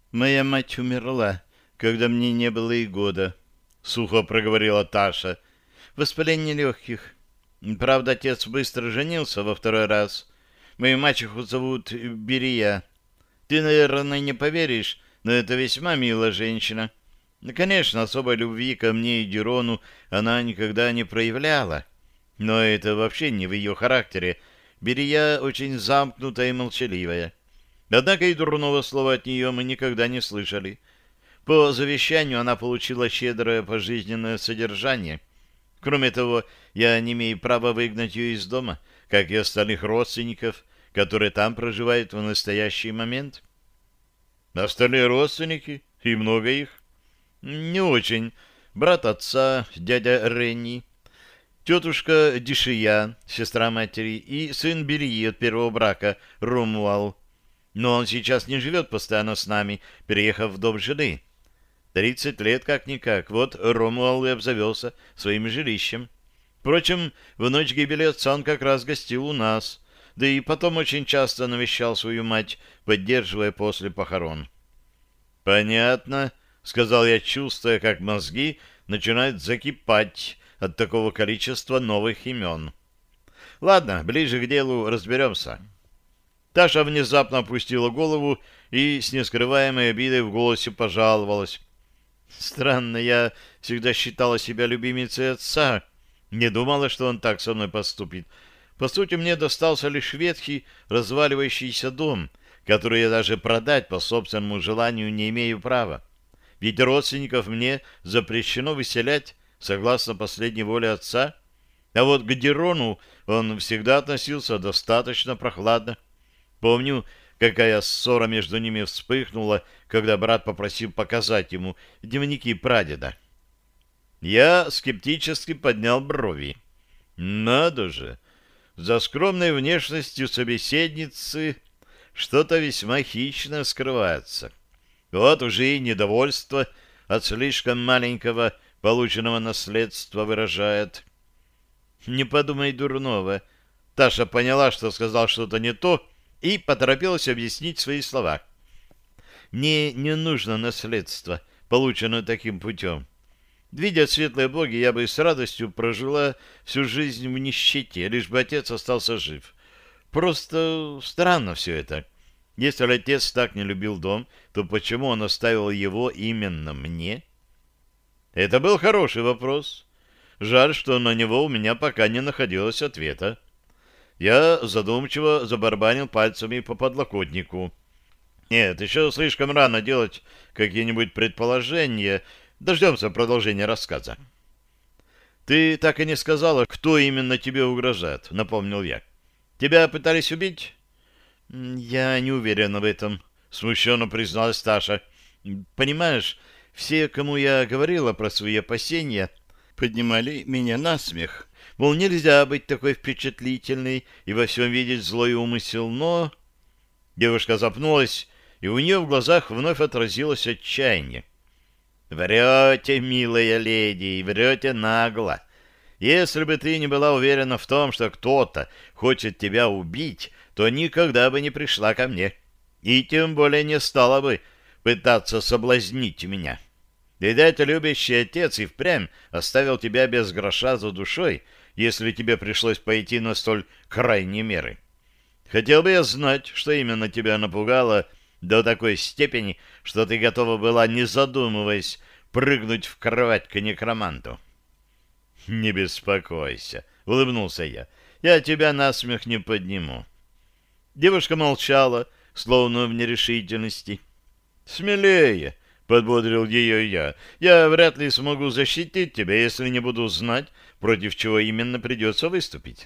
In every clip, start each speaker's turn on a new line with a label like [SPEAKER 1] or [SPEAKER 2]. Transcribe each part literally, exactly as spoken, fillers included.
[SPEAKER 1] Моя мать умерла, когда мне не было и года, — сухо проговорила Таша. Воспаление легких. Правда, отец быстро женился во второй раз. Мою мачеху зовут Берия. Ты, наверное, не поверишь, но это весьма милая женщина. Ну, конечно, особой любви ко мне и Дирону она никогда не проявляла. Но это вообще не в ее характере. Берия очень замкнутая и молчаливая. Однако и дурного слова от нее мы никогда не слышали. По завещанию она получила щедрое пожизненное содержание. Кроме того, я не имею права выгнать ее из дома, как и остальных родственников, которые там проживают в настоящий момент. Остальные родственники? И много их? Не очень. Брат отца, дядя Ренни, тетушка Дишия, сестра матери, и сын Берии от первого брака, Ромуал. Но он сейчас не живет постоянно с нами, переехав в дом жены. Тридцать лет как-никак. Вот Ромуал и обзавелся своим жилищем. Впрочем, в ночь гибели отца он как раз гостил у нас, да и потом очень часто навещал свою мать, поддерживая после похорон. «Понятно», — сказал я, чувствуя, как мозги начинают закипать от такого количества новых имен. «Ладно, ближе к делу разберемся». Таша внезапно опустила голову и с нескрываемой обидой в голосе пожаловалась. «Странно, я всегда считала себя любимицей отца. Не думала, что он так со мной поступит. По сути, мне достался лишь ветхий, разваливающийся дом, который я даже продать по собственному желанию не имею права. Ведь родственников мне запрещено выселять, согласно последней воле отца. А вот к Дирону он всегда относился достаточно прохладно. Помню, какая ссора между ними вспыхнула, когда брат попросил показать ему дневники прадеда. Я скептически поднял брови. Надо же! За скромной внешностью собеседницы что-то весьма хищное скрывается. Вот уже и недовольство от слишком маленького полученного наследства выражает. Не подумай дурного. Таша поняла, что сказал что-то не то, и поторопилась объяснить свои слова. Мне не нужно наследство, полученное таким путем. Видя светлые боги, я бы с радостью прожила всю жизнь в нищете, лишь бы отец остался жив. Просто странно все это. Если отец так не любил дом, то почему он оставил его именно мне? Это был хороший вопрос. Жаль, что на него у меня пока не находилось ответа. Я задумчиво забарабанил пальцами по подлокотнику. Нет, еще слишком рано делать какие-нибудь предположения. Дождемся продолжения рассказа. Ты так и не сказала, кто именно тебе угрожает, напомнил я. Тебя пытались убить? Я не уверена в этом, смущенно призналась Таша. Понимаешь, все, кому я говорила про свои опасения, поднимали меня на смех. Мол, нельзя быть такой впечатлительной и во всем видеть злой умысел, но... Девушка запнулась, и у нее в глазах вновь отразилось отчаяние. «Врете, милая леди, врете нагло. Если бы ты не была уверена в том, что кто-то хочет тебя убить, то никогда бы не пришла ко мне, и тем более не стала бы пытаться соблазнить меня. Видать, любящий отец и впрямь оставил тебя без гроша за душой, если тебе пришлось пойти на столь крайние меры. Хотел бы я знать, что именно тебя напугало до такой степени, что ты готова была, не задумываясь, прыгнуть в кровать к некроманту. — Не беспокойся, — улыбнулся я, — я тебя на смех не подниму. Девушка молчала, словно в нерешительности. — Смелее, — подбодрил ее я, — я вряд ли смогу защитить тебя, если не буду знать, против чего именно придется выступить.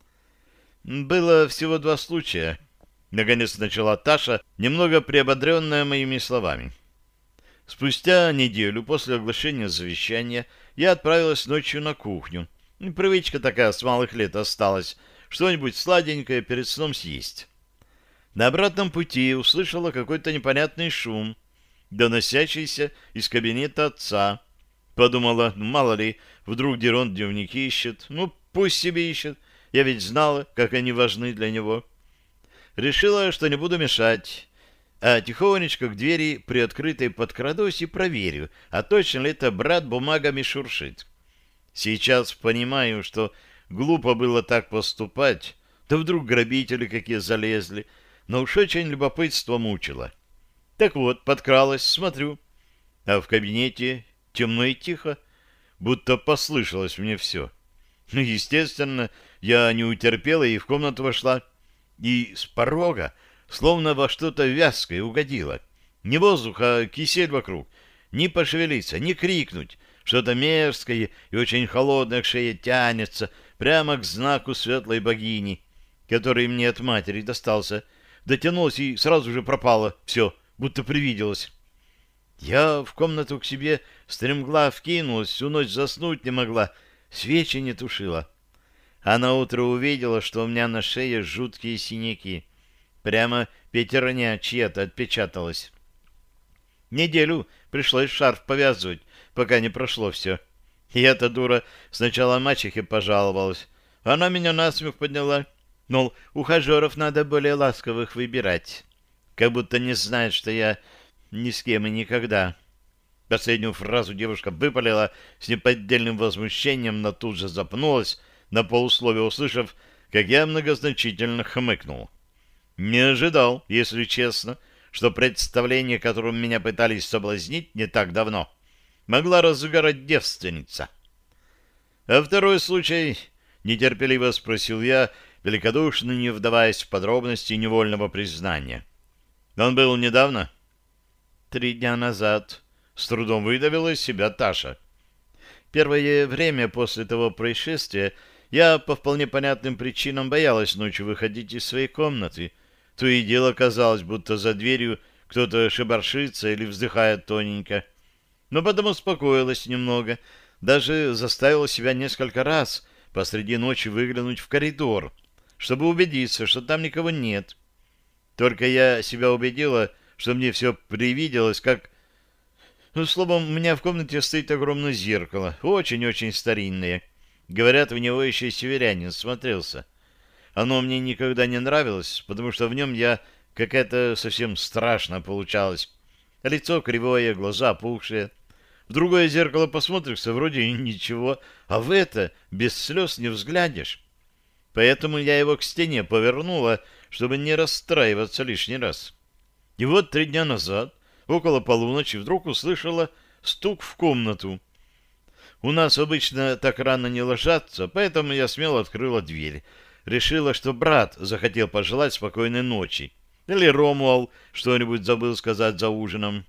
[SPEAKER 1] Было всего два случая. Наконец начала Таша, немного приободренная моими словами. Спустя неделю после оглашения завещания я отправилась ночью на кухню. Привычка такая с малых лет осталась, что-нибудь сладенькое перед сном съесть. На обратном пути услышала какой-то непонятный шум, доносящийся из кабинета отца. Подумала, ну, мало ли, вдруг Дирон дневники ищет. Ну, пусть себе ищет. Я ведь знала, как они важны для него. Решила, что не буду мешать. а тихонечко к двери приоткрытой подкрадусь и проверю, а точно ли это брат бумагами шуршит. Сейчас понимаю, что глупо было так поступать, да вдруг грабители какие залезли, но уж очень любопытство мучило. Так вот, подкралась, смотрю, а в кабинете темно и тихо, будто послышалось мне все. Ну, естественно, я не утерпела и в комнату вошла, и с порога словно во что-то вязкое угодила. Не воздух, а кисель вокруг. Ни пошевелиться, ни крикнуть. Что-то мерзкое и очень холодное к шее тянется прямо к знаку светлой богини, который мне от матери достался. Дотянулась и сразу же пропала. Все, будто привиделось. Я в комнату к себе стремглав кинулась, всю ночь заснуть не могла, свечи не тушила. А наутро увидела, что у меня на шее жуткие синяки. Прямо пятерня чья-то отпечаталась. Неделю пришлось шарф повязывать, пока не прошло все. И эта дура сначала мачехе пожаловалась. Она меня насмех подняла. Мол, ухажеров надо более ласковых выбирать. Как будто не знает, что я ни с кем и никогда. Последнюю фразу девушка выпалила с неподдельным возмущением, но тут же запнулась, на полусловие услышав, как я многозначительно хмыкнул. Не ожидал, если честно, что представление, которым меня пытались соблазнить не так давно, могла разыграть девственница. А второй случай, нетерпеливо спросил я, великодушно не вдаваясь в подробности невольного признания. Он был недавно? Три дня назад. С трудом выдавила из себя Таша. Первое время после того происшествия я по вполне понятным причинам боялась ночью выходить из своей комнаты. То и дело казалось, будто за дверью кто-то шебаршится или вздыхает тоненько. Но потом успокоилась немного, даже заставила себя несколько раз посреди ночи выглянуть в коридор, чтобы убедиться, что там никого нет. Только я себя убедила, что мне все привиделось, как... Ну, словом, у меня в комнате стоит огромное зеркало, очень-очень старинное. Говорят, в него еще и северянин смотрелся. Оно мне никогда не нравилось, потому что в нем я какая-то совсем страшно получалась. Лицо кривое, глаза опухшие. В другое зеркало посмотришься, вроде и ничего, а в это без слез не взглянешь. Поэтому я его к стене повернула, чтобы не расстраиваться лишний раз. И вот три дня назад, около полуночи, вдруг услышала стук в комнату. У нас обычно так рано не ложатся, поэтому я смело открыла дверь. Решила, что брат захотел пожелать спокойной ночи. Или Ромуал что-нибудь забыл сказать за ужином.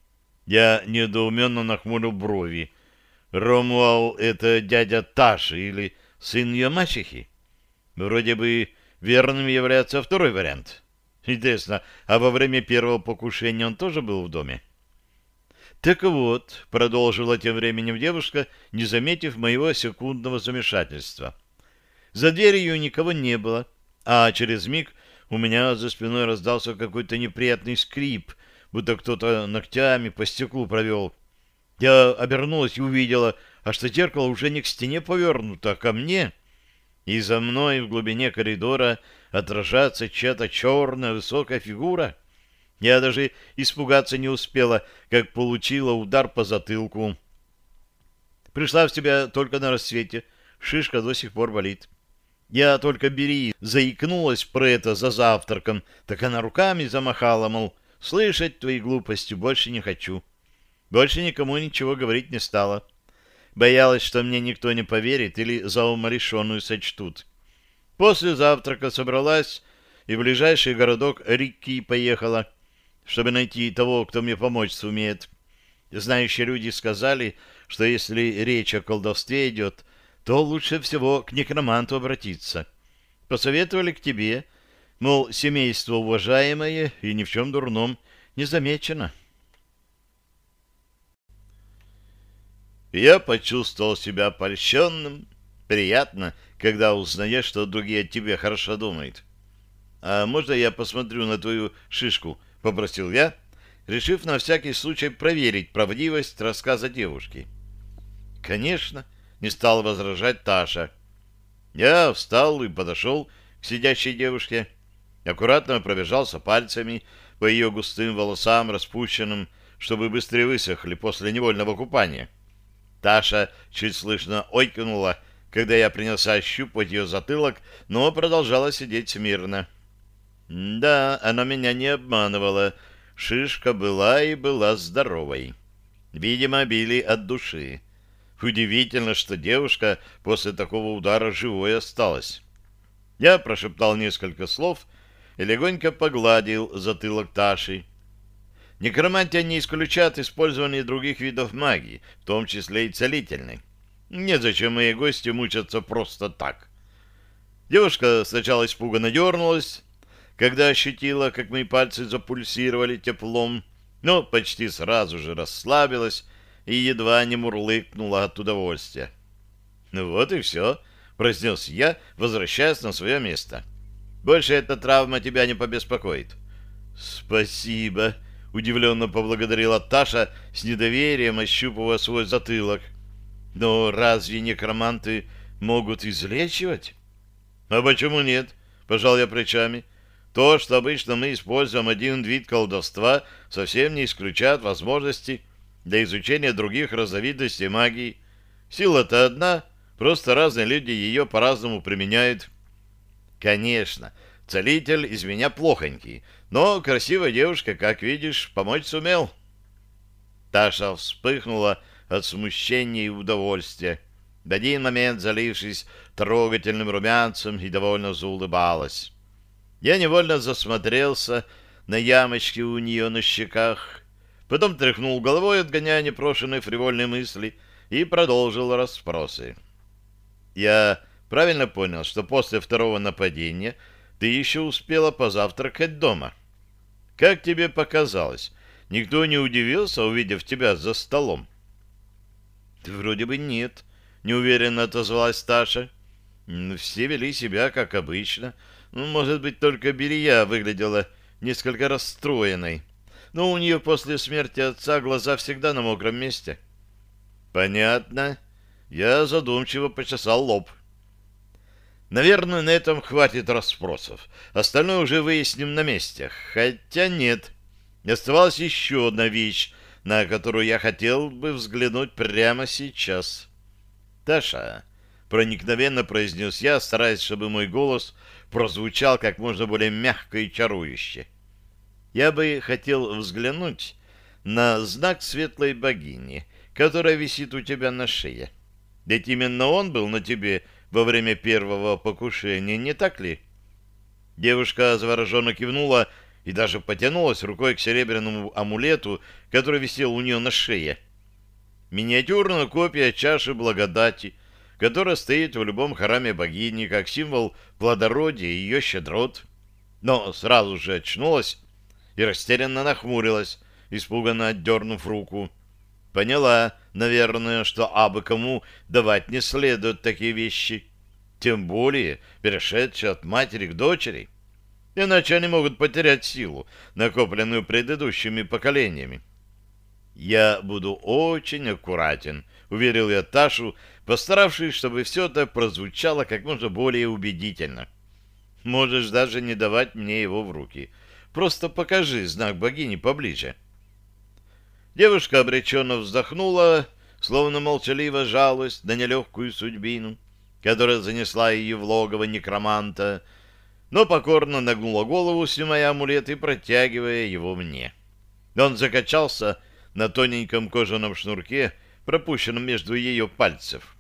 [SPEAKER 1] Я недоуменно нахмурил брови. Ромуал — это дядя Таши или сын ее мачехи? Вроде бы верным является второй вариант. Интересно, а во время первого покушения он тоже был в доме? Так вот, продолжила тем временем девушка, не заметив моего секундного замешательства. За дверью никого не было, а через миг у меня за спиной раздался какой-то неприятный скрип, будто кто-то ногтями по стеклу провел. Я обернулась и увидела, а что зеркало уже не к стене повернуто, а ко мне, и за мной в глубине коридора отражается чья-то черная высокая фигура. Я даже испугаться не успела, как получила удар по затылку. Пришла в себя только на рассвете, шишка до сих пор болит. Я только бери, заикнулась про это за завтраком, так она руками замахала, мол, слышать твои глупости больше не хочу. Больше никому ничего говорить не стала. Боялась, что мне никто не поверит или за умалишенную сочтут. После завтрака собралась и в ближайший городок Рикки поехала, чтобы найти того, кто мне помочь сумеет. Знающие люди сказали, что если речь о колдовстве идет, то лучше всего к некроманту обратиться. Посоветовали к тебе, мол, семейство уважаемое и ни в чем дурном не замечено. Я почувствовал себя польщенным. Приятно, когда узнаешь, что другие о тебе хорошо думают. «А можно я посмотрю на твою шишку?» — попросил я, решив на всякий случай проверить правдивость рассказа девушки. «Конечно», — не стал возражать Таша. Я встал и подошел к сидящей девушке, аккуратно пробежался пальцами по ее густым волосам, распущенным, чтобы быстрее высохли после невольного купания. Таша чуть слышно ойкнула, когда я принялся ощупывать ее затылок, но продолжала сидеть смирно. Да, она меня не обманывала. Шишка была и была здоровой. Видимо, били от души. Удивительно, что девушка после такого удара живой осталась. Я прошептал несколько слов и легонько погладил затылок Таши. Некромантия не исключает использование других видов магии, в том числе и целительной. Незачем мои гости мучаться просто так. Девушка сначала испуганно дернулась, когда ощутила, как мои пальцы запульсировали теплом, но почти сразу же расслабилась и едва не мурлыкнула от удовольствия. «Ну вот и все», — произнес я, возвращаясь на свое место. «Больше эта травма тебя не побеспокоит». «Спасибо», — удивленно поблагодарила Таша, с недоверием ощупывая свой затылок. «Но разве некроманты могут излечивать?» «А почему нет?» — пожал я плечами. «То, что обычно мы используем один вид колдовства, совсем не исключает возможности для изучения других разновидностей магии. Сила-то одна, просто разные люди ее по-разному применяют». «Конечно, целитель из меня плохонький, но красивая девушка, как видишь, помочь сумел». Таша вспыхнула от смущения и удовольствия, в один момент залившись трогательным румянцем, и довольно заулыбалась. Я невольно засмотрелся на ямочки у нее на щеках, потом тряхнул головой, отгоняя непрошенные фривольные мысли, и продолжил расспросы. «Я правильно понял, что после второго нападения ты еще успела позавтракать дома? Как тебе показалось, никто не удивился, увидев тебя за столом?» «Вроде бы нет», — неуверенно отозвалась Таша. «Все вели себя, как обычно. Ну, может быть, только Берия выглядела несколько расстроенной. Но у нее после смерти отца глаза всегда на мокром месте». «Понятно». Я задумчиво почесал лоб. «Наверное, на этом хватит расспросов. Остальное уже выясним на месте. Хотя нет. Оставалась еще одна вещь, на которую я хотел бы взглянуть прямо сейчас». «Таша», — проникновенно произнес я, стараясь, чтобы мой голос прозвучал как можно более мягко и чарующе, «я бы хотел взглянуть на знак светлой богини, которая висит у тебя на шее. Ведь именно он был на тебе во время первого покушения, не так ли?» Девушка завороженно кивнула и даже потянулась рукой к серебряному амулету, который висел у нее на шее. Миниатюрная копия чаши благодати, которая стоит в любом храме богини как символ плодородия и ее щедрот. Но сразу же очнулась и растерянно нахмурилась, испуганно отдернув руку. Поняла, наверное, что абы кому давать не следует такие вещи, тем более перешедшие от матери к дочери, иначе они могут потерять силу, накопленную предыдущими поколениями. «Я буду очень аккуратен», — уверил я Ташу, постаравшись, чтобы все это прозвучало как можно более убедительно. «Можешь даже не давать мне его в руки. Просто покажи знак богини поближе». Девушка обреченно вздохнула, словно молчаливо жалуясь на нелегкую судьбину, которая занесла ее в логово некроманта, но покорно нагнула голову, снимая амулет и протягивая его мне. Он закачался на тоненьком кожаном шнурке, пропущенном между ее пальцев.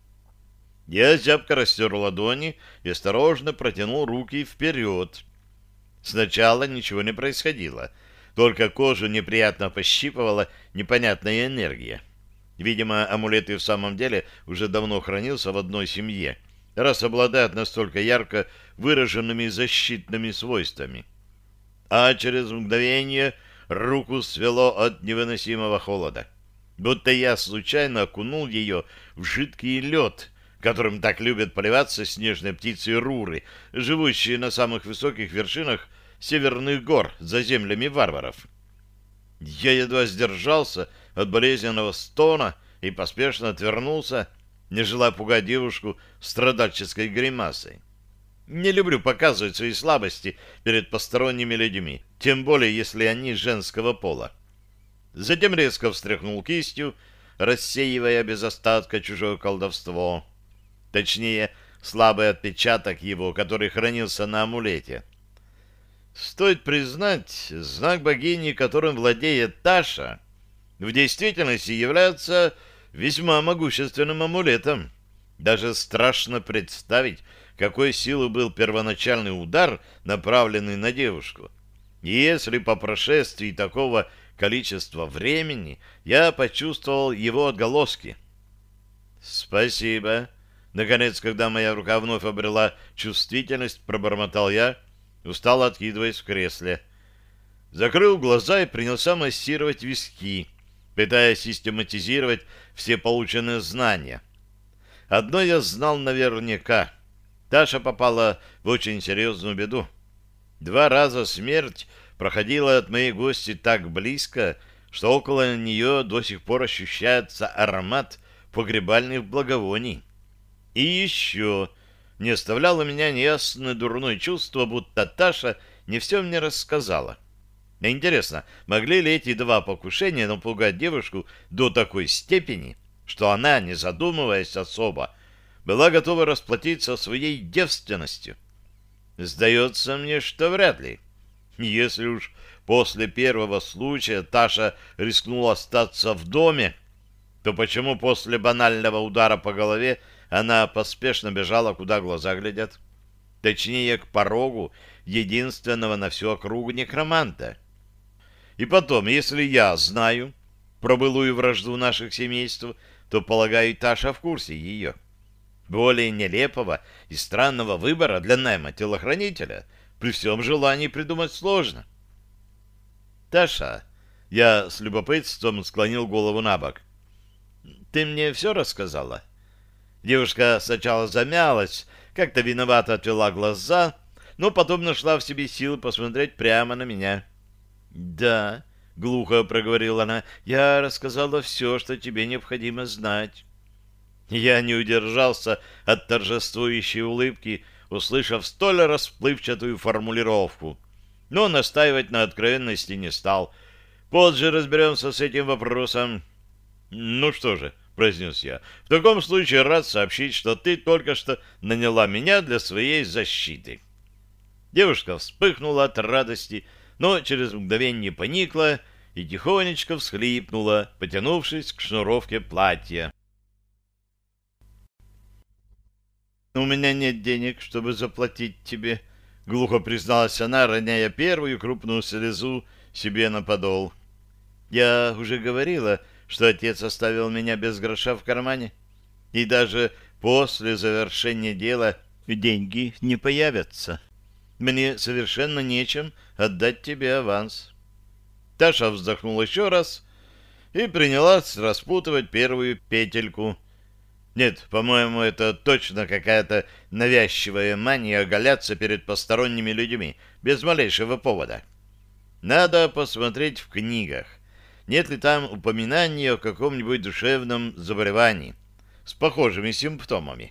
[SPEAKER 1] Я зябко растер ладони и осторожно протянул руки вперед. Сначала ничего не происходило, только кожу неприятно пощипывала непонятная энергия. Видимо, амулет и в самом деле уже давно хранился в одной семье, раз обладает настолько ярко выраженными защитными свойствами. А через мгновение руку свело от невыносимого холода, будто я случайно окунул ее в жидкий лед, которым так любят поливаться снежные птицы руры, живущие на самых высоких вершинах северных гор за землями варваров. Я едва сдержался от болезненного стона и поспешно отвернулся, не желая пугать девушку страдальческой гримасой. Не люблю показывать свои слабости перед посторонними людьми, тем более, если они женского пола. Затем резко встряхнул кистью, рассеивая без остатка чужое колдовство. Точнее, слабый отпечаток его, который хранился на амулете. Стоит признать, знак богини, которым владеет Таша, в действительности является весьма могущественным амулетом. Даже страшно представить, какой силы был первоначальный удар, направленный на девушку. И если по прошествии такого количества времени я почувствовал его отголоски. «Спасибо». Наконец, когда моя рука вновь обрела чувствительность, пробормотал я, устало откидываясь в кресле. Закрыл глаза и принялся массировать виски, пытаясь систематизировать все полученные знания. Одно я знал наверняка. Таша попала в очень серьезную беду. Два раза смерть проходила от моей гости так близко, что около нее до сих пор ощущается аромат погребальных благовоний. И еще не оставляло меня неясное дурное чувство, будто Таша не все мне рассказала. Интересно, могли ли эти два покушения напугать девушку до такой степени, что она, не задумываясь особо, была готова расплатиться своей девственностью? Сдается мне, что вряд ли. Если уж после первого случая Таша рискнула остаться в доме, то почему после банального удара по голове она поспешно бежала, куда глаза глядят? Точнее, к порогу единственного на всю округу некроманта. И потом, если я знаю про былую вражду наших семейств, то, полагаю, Таша в курсе ее. Более нелепого и странного выбора для найма телохранителя при всем желании придумать сложно. «Таша», — я с любопытством склонил голову на бок, — «ты мне все рассказала?» Девушка сначала замялась, как-то виновато отвела глаза, но потом нашла в себе силы посмотреть прямо на меня. «Да», — глухо проговорила она, — «я рассказала все, что тебе необходимо знать». Я не удержался от торжествующей улыбки, услышав столь расплывчатую формулировку, но настаивать на откровенности не стал. Позже разберемся с этим вопросом. «Ну что же», — произнес я, — «в таком случае рад сообщить, что ты только что наняла меня для своей защиты». Девушка вспыхнула от радости, но через мгновение поникла и тихонечко всхлипнула, потянувшись к шнуровке платья. «У меня нет денег, чтобы заплатить тебе», — глухо призналась она, роняя первую крупную слезу себе на подол. «Я уже говорила, что отец оставил меня без гроша в кармане, и даже после завершения дела деньги не появятся. Мне совершенно нечем отдать тебе аванс». Таша вздохнула еще раз и принялась распутывать первую петельку. Нет, по-моему, это точно какая-то навязчивая мания оголяться перед посторонними людьми, без малейшего повода. Надо посмотреть в книгах, нет ли там упоминания о каком-нибудь душевном заболевании с похожими симптомами.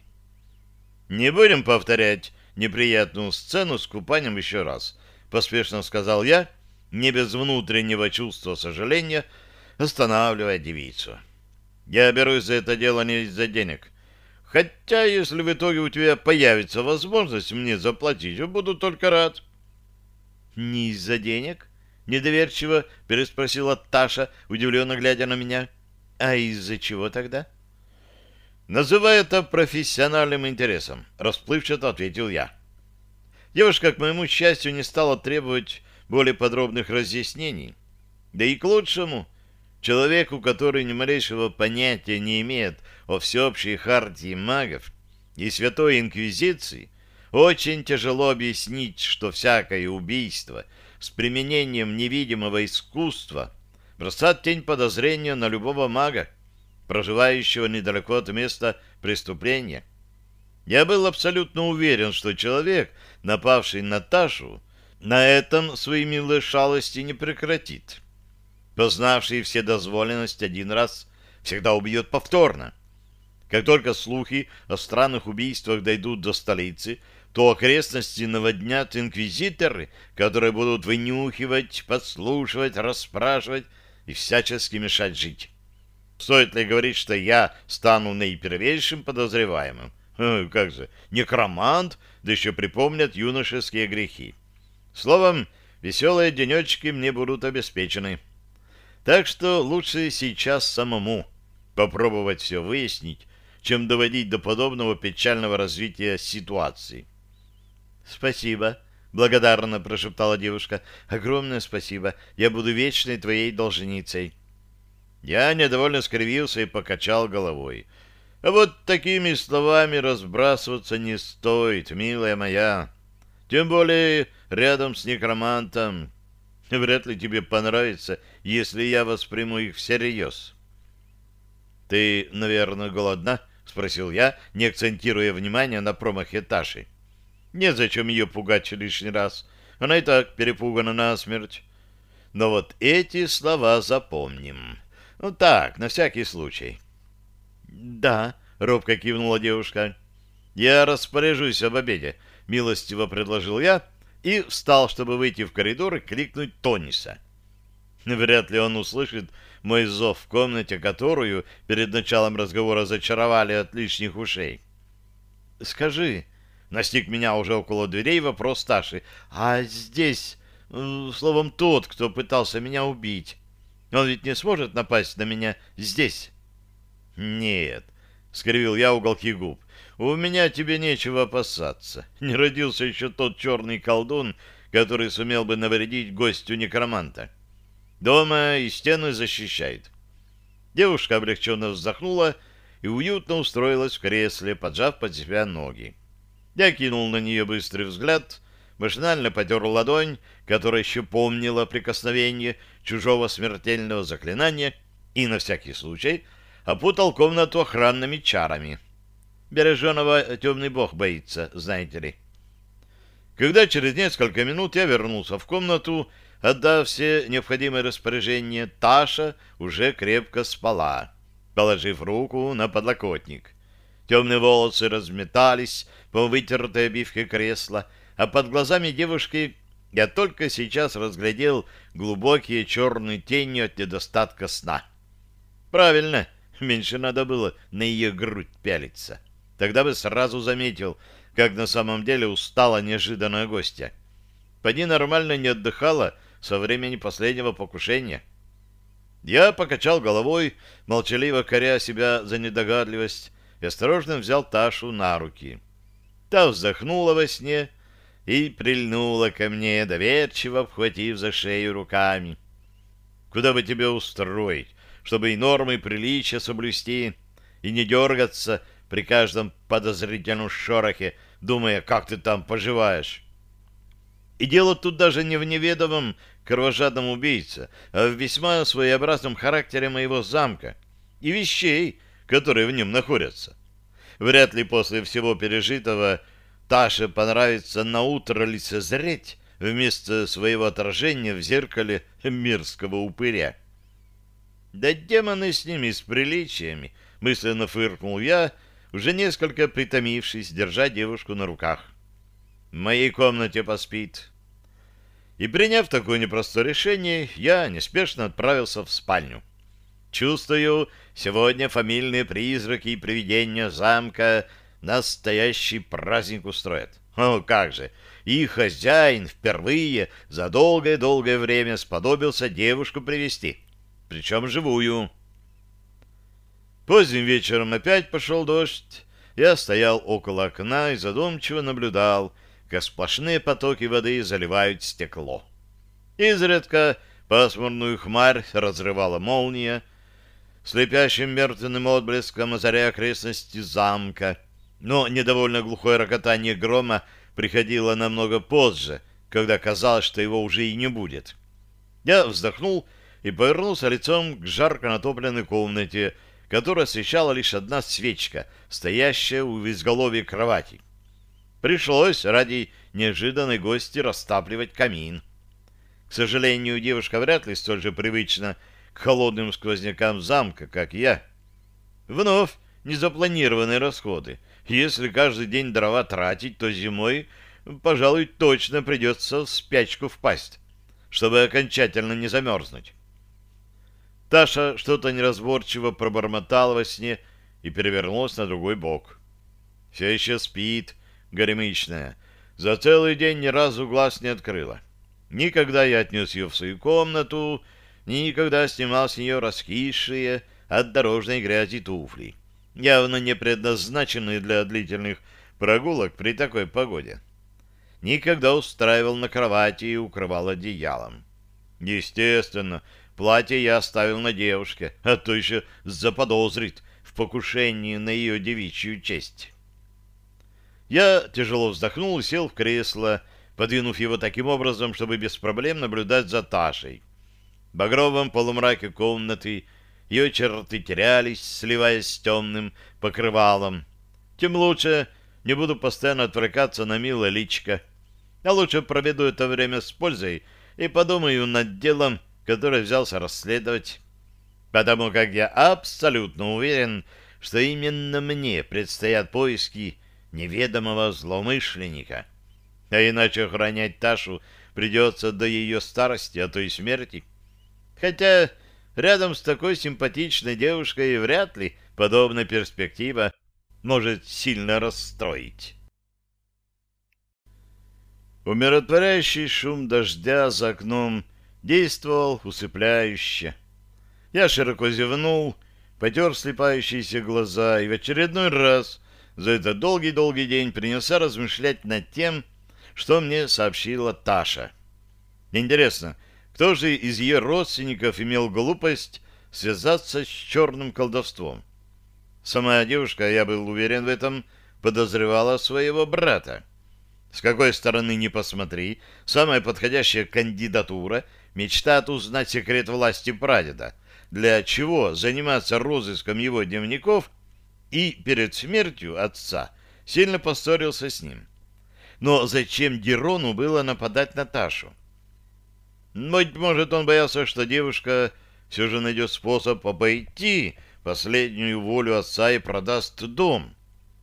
[SPEAKER 1] «Не будем повторять неприятную сцену с купанием еще раз», — поспешно сказал я, не без внутреннего чувства сожаления, останавливая девицу. «Я берусь за это дело не из-за денег. Хотя, если в итоге у тебя появится возможность мне заплатить, я буду только рад». «Не из-за денег?» — недоверчиво переспросила Таша, удивленно глядя на меня. «А из-за чего тогда?» «Называй это профессиональным интересом», — расплывчато ответил я. Девушка, к моему счастью, не стала требовать более подробных разъяснений. Да и к лучшему. Человеку, который ни малейшего понятия не имеет о всеобщей хартии магов и Святой Инквизиции, очень тяжело объяснить, что всякое убийство с применением невидимого искусства бросает тень подозрения на любого мага, проживающего недалеко от места преступления. Я был абсолютно уверен, что человек, напавший на Ташу, на этом свои милые шалости не прекратит. Познавший вседозволенность один раз всегда убьет повторно. Как только слухи о странных убийствах дойдут до столицы, то окрестности наводнят инквизиторы, которые будут вынюхивать, подслушивать, расспрашивать и всячески мешать жить. Стоит ли говорить, что я стану наипервейшим подозреваемым? Э, как же, некромант, да еще припомнят юношеские грехи. Словом, веселые денечки мне будут обеспечены. Так что лучше сейчас самому попробовать все выяснить, чем доводить до подобного печального развития ситуации. — Спасибо, — благодарно прошептала девушка. — Огромное спасибо. Я буду вечной твоей должницей. Я недовольно скривился и покачал головой. А вот такими словами разбрасываться не стоит, милая моя. Тем более рядом с некромантом. Вряд ли тебе понравится, если я восприму их всерьез. — Ты, наверное, голодна? — спросил я, не акцентируя внимание на промахе Таши. Незачем ее пугать лишний раз. Она и так перепугана насмерть. Но вот эти слова запомним. Ну так, на всякий случай. — Да, — робко кивнула девушка. — Я распоряжусь об обеде, — милостиво предложил я и встал, чтобы выйти в коридор и кликнуть Тониса. Вряд ли он услышит мой зов в комнате, которую перед началом разговора зачаровали от лишних ушей. — Скажи, — настиг меня уже около дверей вопрос Таши, — а здесь, словом, тот, кто пытался меня убить, он ведь не сможет напасть на меня здесь? — Нет, — скривил я уголки губ, — у меня тебе нечего опасаться. Не родился еще тот черный колдун, который сумел бы навредить гостю некроманта. Дома и стены защищает. Девушка облегченно вздохнула и уютно устроилась в кресле, поджав под себя ноги. Я кинул на нее быстрый взгляд, машинально потер ладонь, которая еще помнила прикосновение чужого смертельного заклинания, и на всякий случай опутал комнату охранными чарами. Береженого темный бог боится, знаете ли. Когда через несколько минут я вернулся в комнату, отдав все необходимые распоряжения, Таша уже крепко спала, положив руку на подлокотник. Темные волосы разметались по вытертой обивке кресла, а под глазами девушки я только сейчас разглядел глубокие черные тени от недостатка сна. Правильно, меньше надо было на ее грудь пялиться. Тогда бы сразу заметил, как на самом деле устала неожиданная гостья. Поди нормально не отдыхала со времени последнего покушения. Я покачал головой, молчаливо коря себя за недогадливость, и осторожно взял Ташу на руки. Та вздохнула во сне и прильнула ко мне, доверчиво обхватив за шею руками. Куда бы тебя устроить, чтобы и нормы приличия соблюсти, и не дергаться при каждом подозрительном шорохе, думая, как ты там поживаешь? И дело тут даже не в неведомом кровожадном убийце, а в весьма своеобразном характере моего замка и вещей, которые в нем находятся. Вряд ли после всего пережитого Таше понравится наутро лицезреть вместо своего отражения в зеркале мирского упыря. Да демоны с ними, с приличиями, мысленно фыркнул я, уже несколько притомившись, держа девушку на руках. В моей комнате поспит. И, приняв такое непростое решение, я неспешно отправился в спальню. Чувствую, сегодня фамильные призраки и привидения замка настоящий праздник устроят. О, как же! И хозяин впервые за долгое-долгое время сподобился девушку привести, причем живую. Поздним вечером опять пошел дождь. Я стоял около окна и задумчиво наблюдал, как сплошные потоки воды заливают стекло. Изредка пасмурную хмарь разрывала молния, слепящим мертвенным отблеском озаряя окрестности замка, но недовольно глухое рокотание грома приходило намного позже, когда казалось, что его уже и не будет. Я вздохнул и повернулся лицом к жарко натопленной комнате, которую освещала лишь одна свечка, стоящая у изголовья кровати. Пришлось ради неожиданной гости растапливать камин. К сожалению, девушка вряд ли столь же привычна к холодным сквознякам замка, как я. Вновь незапланированные расходы. Если каждый день дрова тратить, то зимой, пожалуй, точно придется в спячку впасть, чтобы окончательно не замерзнуть. Таша что-то неразборчиво пробормотала во сне и перевернулась на другой бок. Все еще спит, горемычная. За целый день ни разу глаз не открыла. Никогда я отнес ее в свою комнату, никогда снимал с нее раскисшие от дорожной грязи туфли, явно не предназначенные для длительных прогулок при такой погоде. Никогда устраивал на кровати и укрывал одеялом. Естественно, платье я оставил на девушке, а то еще заподозрит в покушении на ее девичью честь. Я тяжело вздохнул и сел в кресло, подвинув его таким образом, чтобы без проблем наблюдать за Ташей. В багровом полумраке комнаты ее черты терялись, сливаясь с темным покрывалом. Тем лучше, не буду постоянно отвлекаться на милое личико, а лучше проведу это время с пользой и подумаю над делом, которое взялся расследовать. Потому как я абсолютно уверен, что именно мне предстоят поиски неведомого злоумышленника. А иначе охранять Ташу придется до ее старости, а то и смерти. Хотя рядом с такой симпатичной девушкой вряд ли подобная перспектива может сильно расстроить. Умиротворяющий шум дождя за окном действовал усыпляюще. Я широко зевнул, потер слепающиеся глаза и в очередной раз за этот долгий-долгий день принялся размышлять над тем, что мне сообщила Таша. Интересно, кто же из ее родственников имел глупость связаться с черным колдовством? Сама девушка, я был уверен в этом, подозревала своего брата. С какой стороны ни посмотри, самая подходящая кандидатура — мечтает узнать секрет власти прадеда, для чего заниматься розыском его дневников, и перед смертью отца сильно поссорился с ним. Но зачем Дирону было нападать на Ташу? Быть может, он боялся, что девушка все же найдет способ обойти последнюю волю отца и продаст дом.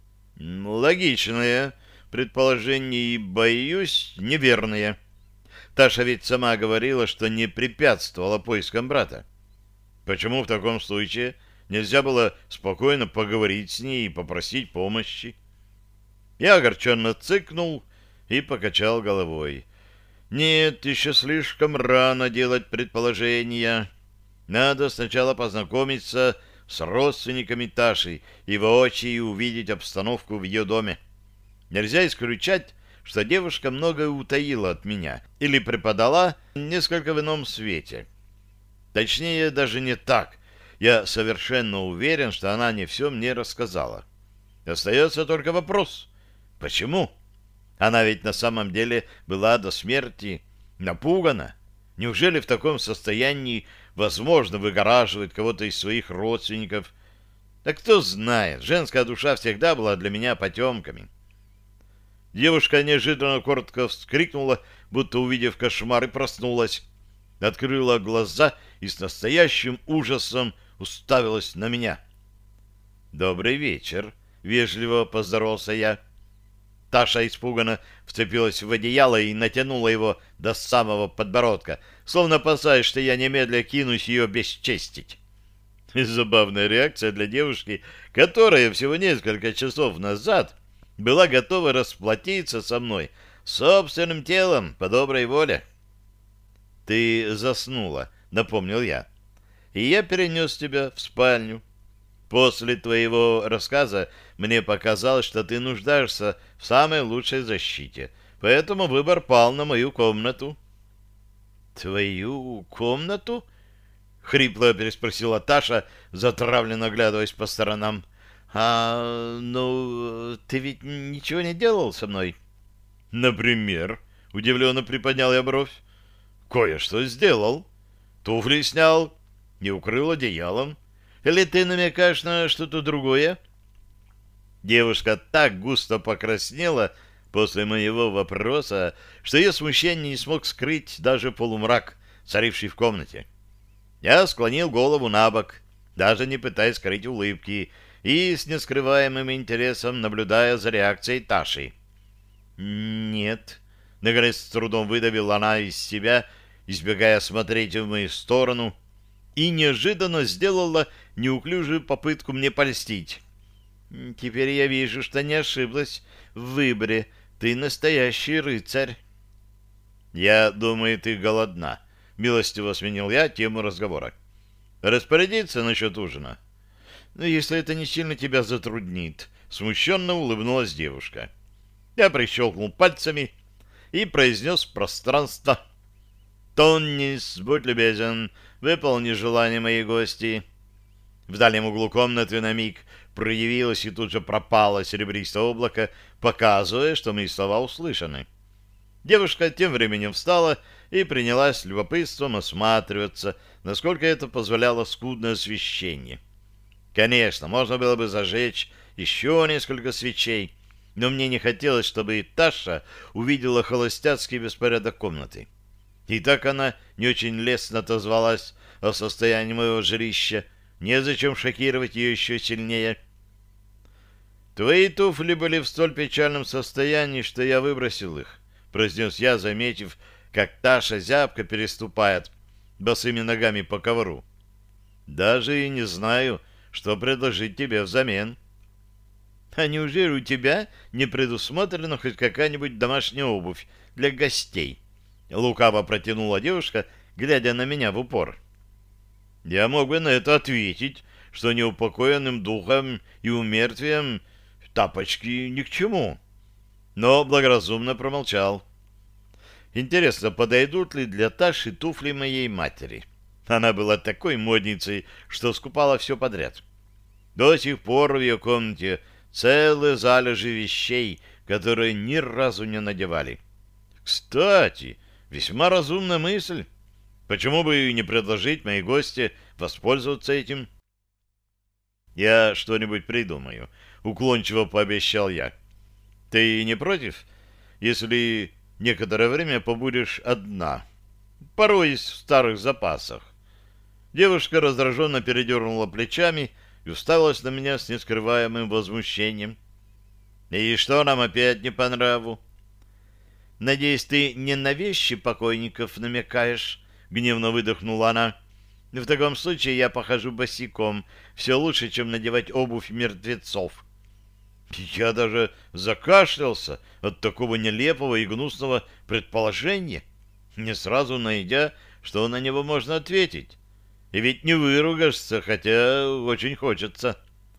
[SPEAKER 1] Логичное предположение и, боюсь, неверное. Таша ведь сама говорила, что не препятствовала поискам брата. Почему в таком случае нельзя было спокойно поговорить с ней и попросить помощи? Я огорченно цыкнул и покачал головой. Нет, еще слишком рано делать предположения. Надо сначала познакомиться с родственниками Таши и воочию увидеть обстановку в ее доме. Нельзя исключать, что девушка многое утаила от меня или преподала несколько в ином свете. Точнее, даже не так. Я совершенно уверен, что она не все мне рассказала. Остается только вопрос: почему? Она ведь на самом деле была до смерти напугана. Неужели в таком состоянии возможно выгораживать кого-то из своих родственников? Да кто знает, женская душа всегда была для меня потемками. Девушка неожиданно коротко вскрикнула, будто увидев кошмар, и проснулась. Открыла глаза и с настоящим ужасом уставилась на меня. «Добрый вечер», — вежливо поздоровался я. Таша испуганно вцепилась в одеяло и натянула его до самого подбородка, словно опасаясь, что я немедля кинусь ее бесчестить. Забавная реакция для девушки, которая всего несколько часов назад была готова расплатиться со мной собственным телом по доброй воле. «Ты заснула», — напомнил я, — «и я перенес тебя в спальню. После твоего рассказа мне показалось, что ты нуждаешься в самой лучшей защите, поэтому выбор пал на мою комнату». «Твою комнату?» — хрипло переспросила Таша, затравленно оглядываясь по сторонам. «А, ну, ты ведь ничего не делал со мной?» «Например?» — удивленно приподнял я бровь. «Кое-что сделал. Туфли снял, не укрыл одеялом. Или ты намекаешь на что-то другое?» Девушка так густо покраснела после моего вопроса, что ее смущение не смог скрыть даже полумрак, царивший в комнате. Я склонил голову на бок, даже не пытаясь скрыть улыбки, и с нескрываемым интересом наблюдая за реакцией Таши. «Нет», — наконец с трудом выдавила она из себя, избегая смотреть в мою сторону, и неожиданно сделала неуклюжую попытку мне польстить. «Теперь я вижу, что не ошиблась в выборе. Ты настоящий рыцарь». «Я думаю, ты голодна», — милостиво сменил я тему разговора. «Распорядиться насчет ужина?» «Ну, если это не сильно тебя затруднит», — смущенно улыбнулась девушка. Я прищелкнул пальцами и произнес в пространство: «Тоннис, будь любезен, выполни желание моей гости». В дальнем углу комнаты на миг проявилось и тут же пропало серебристое облако, показывая, что мои слова услышаны. Девушка тем временем встала и принялась с любопытством осматриваться, насколько это позволяло скудное освещение. Конечно, можно было бы зажечь еще несколько свечей, но мне не хотелось, чтобы и Таша увидела холостяцкий беспорядок комнаты. И так она не очень лестно отозвалась о состоянии моего жилища, незачем шокировать ее еще сильнее. «Твои туфли были в столь печальном состоянии, что я выбросил их», — произнес я, заметив, как Таша зябко переступает босыми ногами по ковру. «Даже и не знаю, что предложить тебе взамен». «А неужели у тебя не предусмотрена хоть какая-нибудь домашняя обувь для гостей?» — лукаво протянула девушка, глядя на меня в упор. Я мог бы на это ответить, что неупокоенным духом и умертвием тапочки ни к чему, но благоразумно промолчал. Интересно, подойдут ли для Таши туфли моей матери? Она была такой модницей, что скупала все подряд. До сих пор в ее комнате целые залежи вещей, которые ни разу не надевали. Кстати, весьма разумная мысль. Почему бы и не предложить моей гости воспользоваться этим? Я что-нибудь придумаю, уклончиво пообещал я. Ты не против, если некоторое время побудешь одна? Порой в старых запасах. Девушка раздраженно передернула плечами и уставилась на меня с нескрываемым возмущением. «И что нам опять не по нраву?» «Надеюсь, ты не на вещи покойников намекаешь?» — гневно выдохнула она. «В таком случае я похожу босиком. Все лучше, чем надевать обувь мертвецов». Я даже закашлялся от такого нелепого и гнусного предположения, не сразу найдя, что на него можно ответить. И ведь не выругашься, хотя очень хочется.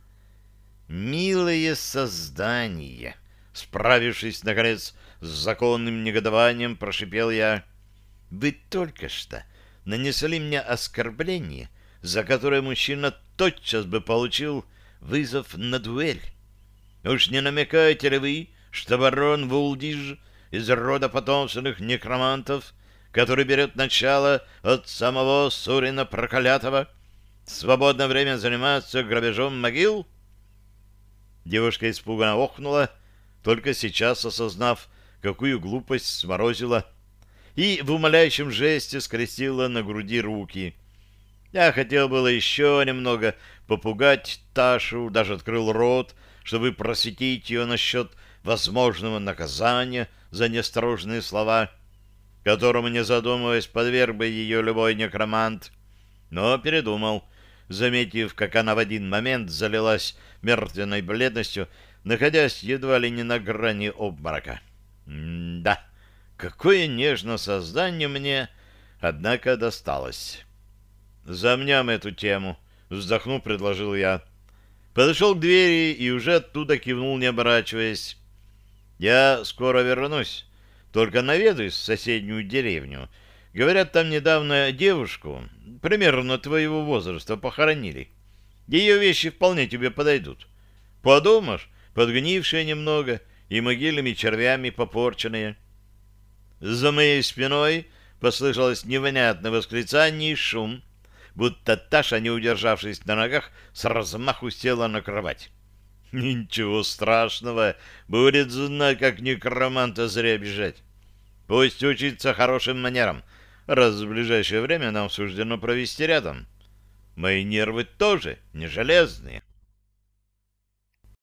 [SPEAKER 1] «Милые создания!» — справившись, наконец, с законным негодованием, прошипел я. «Вы только что нанесли мне оскорбление, за которое мужчина тотчас бы получил вызов на дуэль. Уж не намекаете ли вы, что барон Вулдиж из рода потомственных некромантов, который берет начало от самого Сурина Проклятого, в свободное время занимается грабежом могил?» Девушка испуганно охнула, только сейчас осознав, какую глупость сморозила, и в умоляющем жесте скрестила на груди руки. Я хотел было еще немного попугать Ташу, даже открыл рот, чтобы просветить ее насчет возможного наказания за неосторожные слова, которому, не задумываясь, подверг бы ее любой некромант, но передумал, заметив, как она в один момент залилась мертвенной бледностью, находясь едва ли не на грани обморока. М-да, какое нежное создание мне, однако, досталось. «Замнем эту тему», — вздохнув, предложил я. Подошел к двери и уже оттуда кивнул, не оборачиваясь. «Я скоро вернусь, только наведаюсь в соседнюю деревню. Говорят, там недавно девушку, примерно твоего возраста, похоронили. Ее вещи вполне тебе подойдут. Подумаешь, подгнившие немного и могильными червями попорченные». За моей спиной послышалось невнятное восклицание и шум, будто Таша, не удержавшись на ногах, с размаху села на кровать. «Ничего страшного, будет знать, как некроманта зря бежать. Пусть учится хорошим манерам, раз в ближайшее время нам суждено провести рядом. Мои нервы тоже не железные».